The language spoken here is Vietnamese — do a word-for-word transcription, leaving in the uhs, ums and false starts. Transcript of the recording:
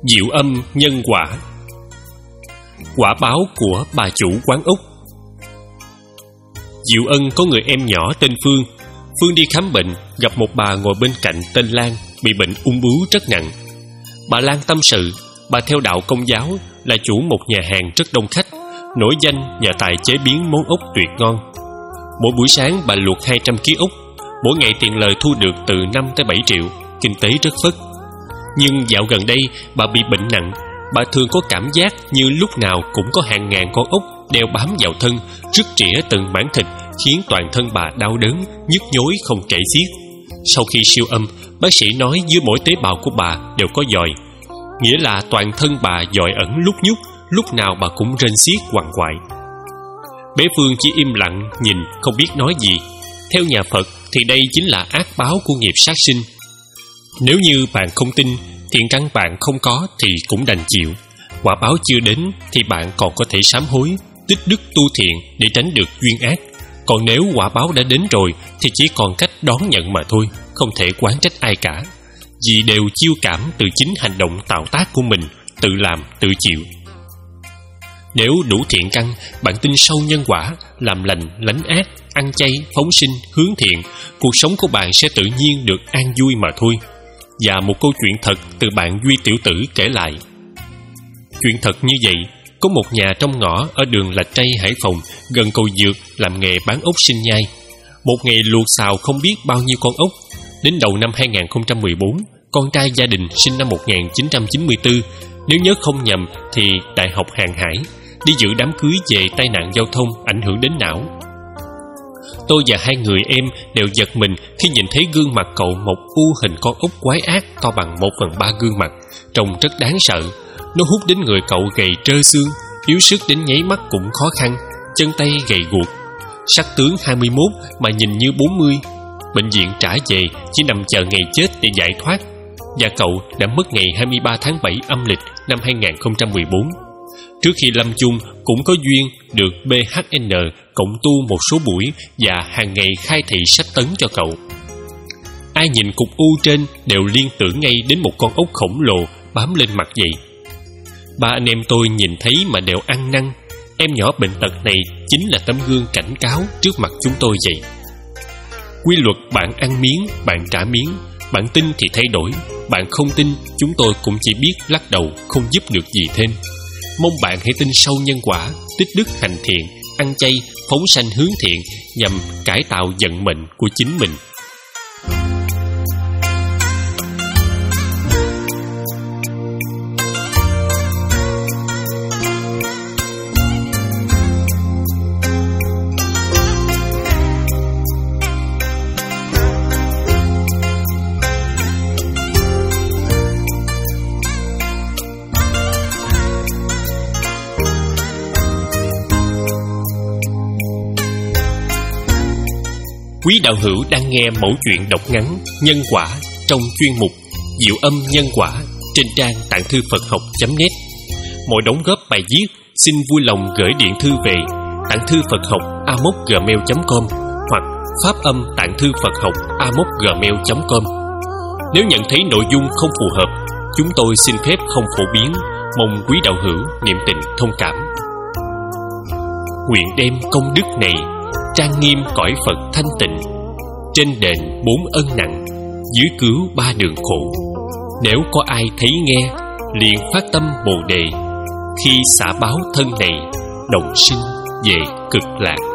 Diệu âm nhân quả. Quả báo của bà chủ quán úc. Diệu Ân có người em nhỏ tên Phương. Phương đi khám bệnh, gặp một bà ngồi bên cạnh tên Lan, bị bệnh ung bướu rất nặng. Bà Lan tâm sự, bà theo đạo Công giáo, là chủ một nhà hàng rất đông khách, nổi danh nhờ tài chế biến món ốc tuyệt ngon. Mỗi buổi sáng bà luộc hai trăm ký ốc, mỗi ngày tiền lời thu được từ năm tới bảy triệu, kinh tế rất phất. Nhưng dạo gần đây bà bị bệnh nặng. Bà thường có cảm giác như lúc nào cũng có hàng ngàn con ốc đeo bám vào thân, rứt rỉa từng mảng thịt, khiến toàn thân bà đau đớn, nhức nhối không kể xiết. Sau khi siêu âm, bác sĩ nói dưới mỗi tế bào của bà đều có giòi, nghĩa là toàn thân bà giòi ẩn lúc nhúc, lúc nào bà cũng rên xiết quằn quại. Bé Phương chỉ im lặng nhìn, không biết nói gì. Theo nhà Phật thì đây chính là ác báo của nghiệp sát sinh. Nếu như bạn không tin, thiện căn bạn không có thì cũng đành chịu. Quả báo chưa đến thì bạn còn có thể sám hối, tích đức tu thiện để tránh được duyên ác. Còn nếu quả báo đã đến rồi thì chỉ còn cách đón nhận mà thôi, không thể oán trách ai cả, vì đều chiêu cảm từ chính hành động tạo tác của mình, tự làm tự chịu. Nếu đủ thiện căn, bạn tin sâu nhân quả, làm lành lánh ác, ăn chay, phóng sinh, hướng thiện, cuộc sống của bạn sẽ tự nhiên được an vui mà thôi. Và một câu chuyện thật từ bạn Duy Tiểu Tử kể lại. Chuyện thật như vậy, có một nhà trong ngõ ở đường Lạch Tray, Hải Phòng, gần cầu Dược, làm nghề bán ốc sinh nhai. Một ngày luộc xào không biết bao nhiêu con ốc. Đến đầu năm hai không một bốn, con trai gia đình sinh năm một nghìn chín trăm chín mươi tư, nếu nhớ không nhầm thì Đại học Hàng Hải, đi dự đám cưới về tai nạn giao thông ảnh hưởng đến não. Tôi và hai người em đều giật mình khi nhìn thấy gương mặt cậu một u hình con ốc quái ác to bằng một phần ba gương mặt, trông rất đáng sợ. Nó hút đến người cậu gầy trơ xương, yếu sức đến nháy mắt cũng khó khăn, chân tay gầy guộc. Sắc tướng hai mươi mốt mà nhìn như bốn mươi. Bệnh viện trả về chỉ nằm chờ ngày chết để giải thoát. Và cậu đã mất ngày hai mươi ba tháng bảy âm lịch năm hai không một bốn. Trước khi lâm chung cũng có duyên được bê hát en cộng tu một số buổi và hàng ngày khai thị sách tấn cho cậu. Ai nhìn cục u trên đều liên tưởng ngay đến một con ốc khổng lồ bám lên mặt vậy. Ba anh em tôi nhìn thấy mà đều ăn năn. Em nhỏ bệnh tật này chính là tấm gương cảnh cáo trước mặt chúng tôi vậy. Quy luật bạn ăn miếng, bạn trả miếng. Bạn tin thì thay đổi, bạn không tin, chúng tôi cũng chỉ biết lắc đầu, không giúp được gì thêm. Mong bạn hãy tin sâu nhân quả, tích đức hành thiện, ăn chay, phóng sanh hướng thiện, nhằm cải tạo vận mệnh của chính mình. Quý đạo hữu đang nghe mẫu chuyện đọc ngắn Nhân Quả trong chuyên mục Diệu Âm Nhân Quả trên trang tạng thư Phật học chấm net. Mọi đóng góp bài viết xin vui lòng gửi điện thư về tạng thư Phật học a m o c gmail chấm com hoặc pháp âm tạng thư Phật học a m o c gmail chấm com. Nếu nhận thấy nội dung không phù hợp, chúng tôi xin phép không phổ biến, mong quý đạo hữu niệm tình thông cảm. Nguyện đem công đức này trang nghiêm cõi Phật thanh tịnh, trên đền bốn ân nặng, dưới cứu ba đường khổ. Nếu có ai thấy nghe, liền phát tâm Bồ Đề, khi xả báo thân này, đồng sinh về cực lạc.